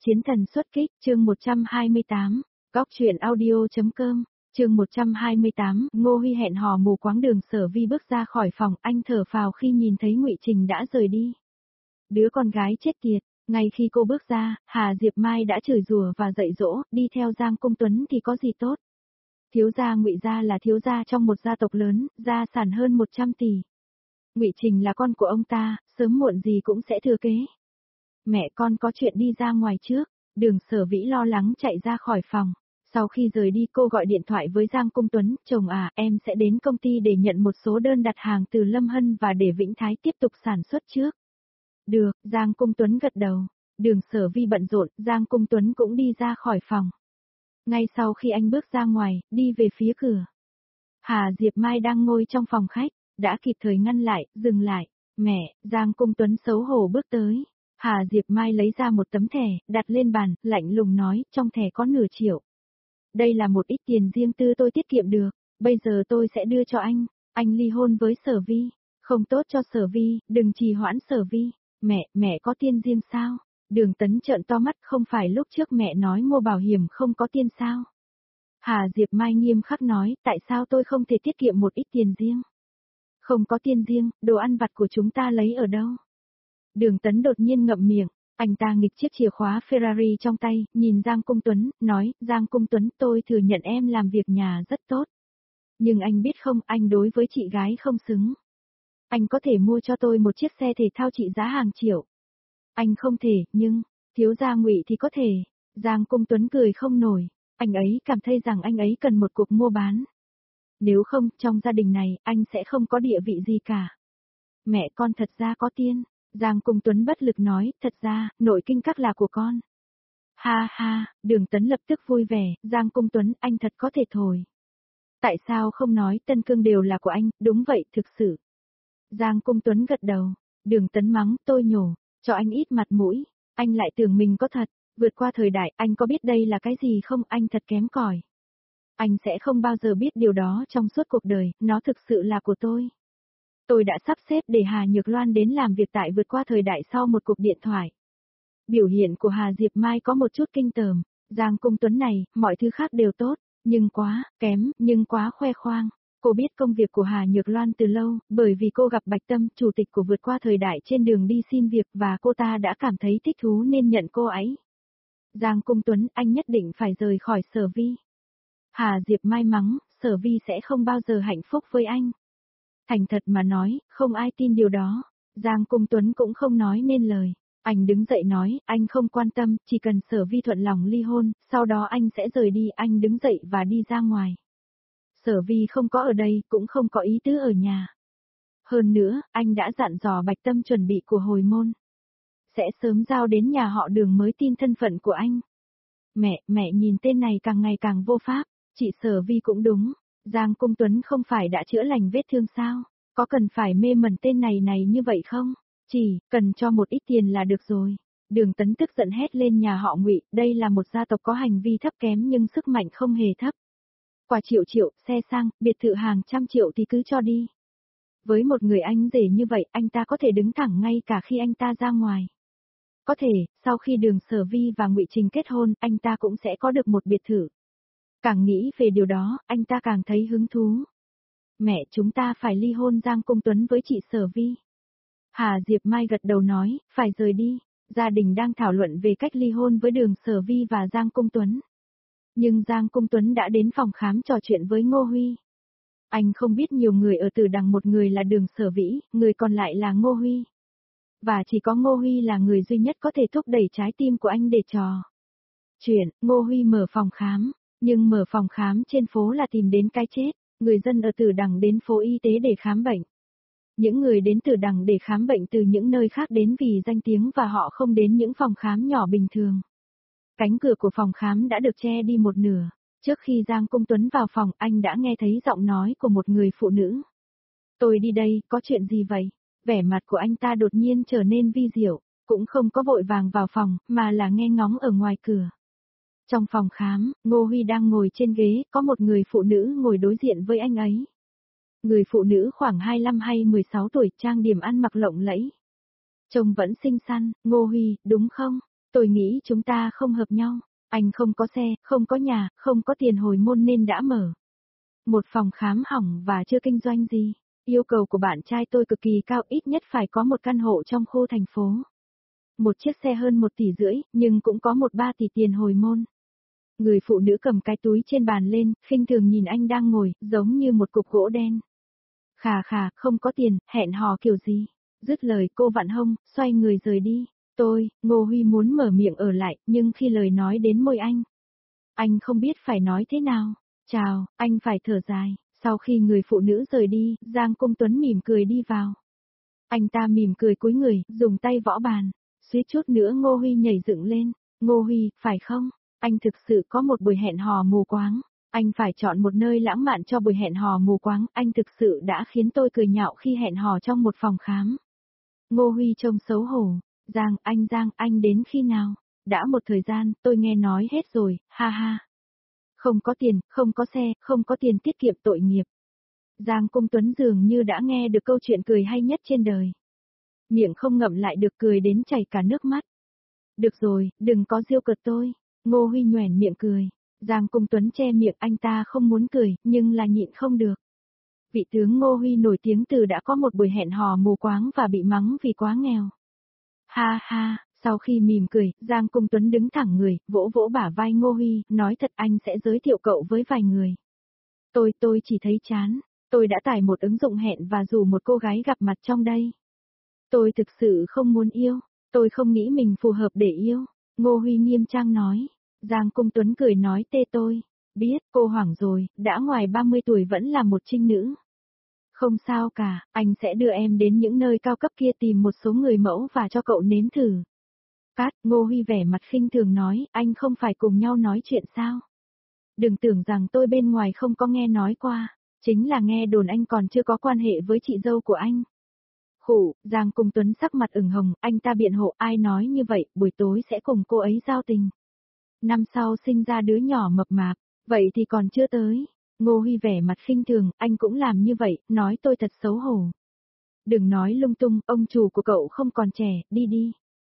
Chiến thần xuất kích, chương 128, góc truyện audio.com, chương 128, Ngô Huy hẹn hò mù quáng. Đường Sở Vi bước ra khỏi phòng, anh thở phào khi nhìn thấy Ngụy Trình đã rời đi. Đứa con gái chết tiệt, ngay khi cô bước ra, Hà Diệp Mai đã chửi rủa và dạy dỗ, đi theo Giang Cung Tuấn thì có gì tốt. Thiếu gia Ngụy gia là thiếu gia trong một gia tộc lớn, gia sản hơn 100 tỷ. Ngụy Trình là con của ông ta, sớm muộn gì cũng sẽ thừa kế. Mẹ con có chuyện đi ra ngoài trước. Đường Sở Vĩ lo lắng chạy ra khỏi phòng. Sau khi rời đi cô gọi điện thoại với Giang Cung Tuấn, chồng à, em sẽ đến công ty để nhận một số đơn đặt hàng từ Lâm Hân và để Vĩnh Thái tiếp tục sản xuất trước. Được, Giang Cung Tuấn gật đầu. Đường Sở Vi bận rộn, Giang Cung Tuấn cũng đi ra khỏi phòng. Ngay sau khi anh bước ra ngoài, đi về phía cửa. Hà Diệp Mai đang ngồi trong phòng khách, đã kịp thời ngăn lại, dừng lại. Mẹ, Giang Cung Tuấn xấu hổ bước tới. Hà Diệp Mai lấy ra một tấm thẻ, đặt lên bàn, lạnh lùng nói, trong thẻ có nửa triệu. Đây là một ít tiền riêng tư tôi tiết kiệm được, bây giờ tôi sẽ đưa cho anh ly hôn với Sở Vi, không tốt cho Sở Vi, đừng trì hoãn Sở Vi. Mẹ có tiền riêng sao? Đường Tấn trợn to mắt, không phải lúc trước mẹ nói mua bảo hiểm không có tiền sao? Hà Diệp Mai nghiêm khắc nói, tại sao tôi không thể tiết kiệm một ít tiền riêng? Không có tiền riêng, đồ ăn vặt của chúng ta lấy ở đâu? Đường Tấn đột nhiên ngậm miệng, anh ta nghịch chiếc chìa khóa Ferrari trong tay, nhìn Giang Cung Tuấn, nói, Giang Cung Tuấn, tôi thừa nhận em làm việc nhà rất tốt. Nhưng anh biết không, anh đối với chị gái không xứng. Anh có thể mua cho tôi một chiếc xe thể thao trị giá hàng triệu. Anh không thể, nhưng, thiếu gia Ngụy thì có thể. Giang Cung Tuấn cười không nổi, anh ấy cảm thấy rằng anh ấy cần một cuộc mua bán. Nếu không, trong gia đình này, anh sẽ không có địa vị gì cả. Mẹ con thật ra có tiền. Giang Cung Tuấn bất lực nói, thật ra, nội kinh các là của con. Ha ha, Đường Tấn lập tức vui vẻ, Giang Cung Tuấn, anh thật có thể thổi. Tại sao không nói Tân Cương đều là của anh, đúng vậy, thực sự. Giang Cung Tuấn gật đầu, Đường Tấn mắng, tôi nhổ, cho anh ít mặt mũi, anh lại tưởng mình có thật, vượt qua thời đại, anh có biết đây là cái gì không, anh thật kém cỏi. Anh sẽ không bao giờ biết điều đó trong suốt cuộc đời, nó thực sự là của tôi. Tôi đã sắp xếp để Hà Nhược Loan đến làm việc tại vượt qua thời đại sau một cuộc điện thoại. Biểu hiện của Hà Diệp Mai có một chút kinh tởm, Giang Cung Tuấn này, mọi thứ khác đều tốt, nhưng quá, kém, nhưng quá khoe khoang. Cô biết công việc của Hà Nhược Loan từ lâu, bởi vì cô gặp Bạch Tâm, chủ tịch của vượt qua thời đại trên đường đi xin việc và cô ta đã cảm thấy thích thú nên nhận cô ấy. Giang Cung Tuấn, anh nhất định phải rời khỏi Sở Vi. Hà Diệp Mai mắng, Sở Vi sẽ không bao giờ hạnh phúc với anh. Thành thật mà nói, không ai tin điều đó. Giang Cung Tuấn cũng không nói nên lời. Anh đứng dậy nói, anh không quan tâm, chỉ cần Sở Vi thuận lòng ly hôn, sau đó anh sẽ rời đi. Anh đứng dậy và đi ra ngoài. Sở Vi không có ở đây, cũng không có ý tứ ở nhà. Hơn nữa, anh đã dặn dò Bạch Tâm chuẩn bị của hồi môn. Sẽ sớm giao đến nhà họ Đường mới tin thân phận của anh. Mẹ nhìn tên này càng ngày càng vô pháp, chị Sở Vi cũng đúng. Giang Cung Tuấn không phải đã chữa lành vết thương sao? Có cần phải mê mẩn tên này như vậy không? Chỉ cần cho một ít tiền là được rồi. Đường Tấn tức giận hét lên nhà họ Ngụy, đây là một gia tộc có hành vi thấp kém nhưng sức mạnh không hề thấp. Quả triệu, xe sang, biệt thự hàng trăm triệu thì cứ cho đi. Với một người anh rể như vậy, anh ta có thể đứng thẳng ngay cả khi anh ta ra ngoài. Có thể, sau khi Đường Sở Vi và Ngụy Trình kết hôn, anh ta cũng sẽ có được một biệt thự. Càng nghĩ về điều đó, anh ta càng thấy hứng thú. Mẹ, chúng ta phải ly hôn. Giang Cung Tuấn với chị Sở Vi. Hà Diệp Mai gật đầu nói, phải rời đi. Gia đình đang thảo luận về cách ly hôn với Đường Sở Vi và Giang Cung Tuấn. Nhưng Giang Cung Tuấn đã đến phòng khám trò chuyện với Ngô Huy. Anh không biết nhiều người ở Tử Đằng, một người là Đường Sở Vĩ, người còn lại là Ngô Huy. Và chỉ có Ngô Huy là người duy nhất có thể thúc đẩy trái tim của anh để trò chuyện. Ngô Huy mở phòng khám. Nhưng mở phòng khám trên phố là tìm đến cái chết, người dân ở Tử Đằng đến phố y tế để khám bệnh. Những người đến Tử Đằng để khám bệnh từ những nơi khác đến vì danh tiếng và họ không đến những phòng khám nhỏ bình thường. Cánh cửa của phòng khám đã được che đi một nửa. Trước khi Giang Cung Tuấn vào phòng, anh đã nghe thấy giọng nói của một người phụ nữ. Tôi đi đây, có chuyện gì vậy? Vẻ mặt của anh ta đột nhiên trở nên vi diệu, cũng không có vội vàng vào phòng, mà là nghe ngóng ở ngoài cửa. Trong phòng khám, Ngô Huy đang ngồi trên ghế, có một người phụ nữ ngồi đối diện với anh ấy. Người phụ nữ khoảng 25 hay 16 tuổi, trang điểm ăn mặc lộng lẫy. Trông vẫn xinh xắn. Ngô Huy, đúng không? Tôi nghĩ chúng ta không hợp nhau. Anh không có xe, không có nhà, không có tiền hồi môn nên đã mở một phòng khám hỏng và chưa kinh doanh gì. Yêu cầu của bạn trai tôi cực kỳ cao, ít nhất phải có một căn hộ trong khu thành phố. Một chiếc xe hơn 1,5 tỷ, nhưng cũng có 1,3 tỷ tiền hồi môn. Người phụ nữ cầm cái túi trên bàn lên, khinh thường nhìn anh đang ngồi, giống như một cục gỗ đen. Khà khà, không có tiền, hẹn hò kiểu gì? Dứt lời cô vặn hông, xoay người rời đi. Ngô Huy muốn mở miệng ở lại, nhưng khi lời nói đến môi anh không biết phải nói thế nào. Chào, anh phải thở dài. Sau khi người phụ nữ rời đi, Giang Cung Tuấn mỉm cười đi vào. Anh ta mỉm cười cúi người, dùng tay võ bàn. Suýt chút nữa Ngô Huy nhảy dựng lên. Ngô Huy, phải không? Anh thực sự có một buổi hẹn hò mù quáng. Anh phải chọn một nơi lãng mạn cho buổi hẹn hò mù quáng. Anh thực sự đã khiến tôi cười nhạo khi hẹn hò trong một phòng khám. Ngô Huy trông xấu hổ. Giang, anh đến khi nào? Đã một thời gian, tôi nghe nói hết rồi, ha ha. Không có tiền, không có xe, không có tiền tiết kiệm, tội nghiệp. Giang Cung Tuấn dường như đã nghe được câu chuyện cười hay nhất trên đời. Miệng không ngậm lại được, cười đến chảy cả nước mắt. Được rồi, đừng có giễu cợt tôi. Ngô Huy nhoẻn miệng cười. Giang Cung Tuấn che miệng, anh ta không muốn cười, nhưng là nhịn không được. Vị tướng Ngô Huy nổi tiếng từ đã có một buổi hẹn hò mù quáng và bị mắng vì quá nghèo. Ha ha, sau khi mỉm cười, Giang Cung Tuấn đứng thẳng người, vỗ vỗ bả vai Ngô Huy, nói thật anh sẽ giới thiệu cậu với vài người. Tôi chỉ thấy chán. Tôi đã tải một ứng dụng hẹn và rủ một cô gái gặp mặt trong đây. Tôi thực sự không muốn yêu. Tôi không nghĩ mình phù hợp để yêu. Ngô Huy nghiêm trang nói. Giang Cung Tuấn cười nói tôi. Biết cô hoảng rồi, đã ngoài 30 tuổi vẫn là một trinh nữ. Không sao cả, anh sẽ đưa em đến những nơi cao cấp kia tìm một số người mẫu và cho cậu nếm thử. Ngô Huy vẻ mặt khinh thường nói, anh không phải cùng nhau nói chuyện sao? Đừng tưởng rằng tôi bên ngoài không có nghe nói qua, chính là nghe đồn anh còn chưa có quan hệ với chị dâu của anh. Giang Cung Tuấn sắc mặt ửng hồng, anh ta biện hộ, ai nói như vậy, buổi tối sẽ cùng cô ấy giao tình. Năm sau sinh ra đứa nhỏ mập mạp, vậy thì còn chưa tới. Ngô Huy vẻ mặt khinh thường, anh cũng làm như vậy, nói tôi thật xấu hổ. Đừng nói lung tung, ông chủ của cậu không còn trẻ, đi.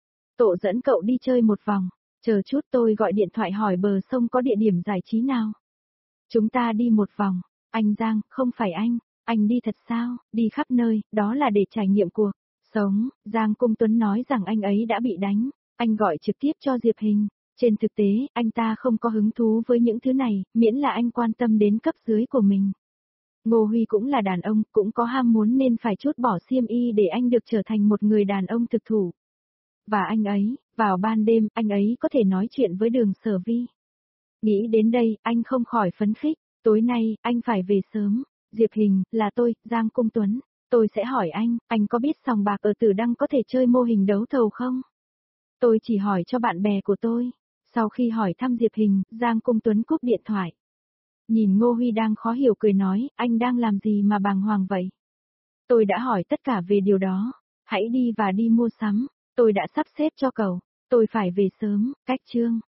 Tổ dẫn cậu đi chơi một vòng, chờ chút tôi gọi điện thoại hỏi bờ sông có địa điểm giải trí nào. Chúng ta đi một vòng, anh Giang, không phải anh đi thật sao, đi khắp nơi, đó là để trải nghiệm cuộc sống. Giang Cung Tuấn nói rằng anh ấy đã bị đánh, anh gọi trực tiếp cho Diệp Hình. Trên thực tế, anh ta không có hứng thú với những thứ này, miễn là anh quan tâm đến cấp dưới của mình. Ngô Huy cũng là đàn ông, cũng có ham muốn nên phải trút bỏ xiêm y để anh được trở thành một người đàn ông thực thụ. Và anh ấy, vào ban đêm, anh ấy có thể nói chuyện với Đường Sở Vi. Nghĩ đến đây, anh không khỏi phấn khích, tối nay, anh phải về sớm. Diệp Hình, là tôi, Giang Cung Tuấn. Tôi sẽ hỏi anh có biết sòng bạc ở Tử Đăng có thể chơi mô hình đấu thầu không? Tôi chỉ hỏi cho bạn bè của tôi. Sau khi hỏi thăm Diệp Hình, Giang Cung Tuấn cúp điện thoại. Nhìn Ngô Huy đang khó hiểu cười nói, anh đang làm gì mà bàng hoàng vậy? Tôi đã hỏi tất cả về điều đó. Hãy đi và đi mua sắm. Tôi đã sắp xếp cho cậu. Tôi phải về sớm, cách chương.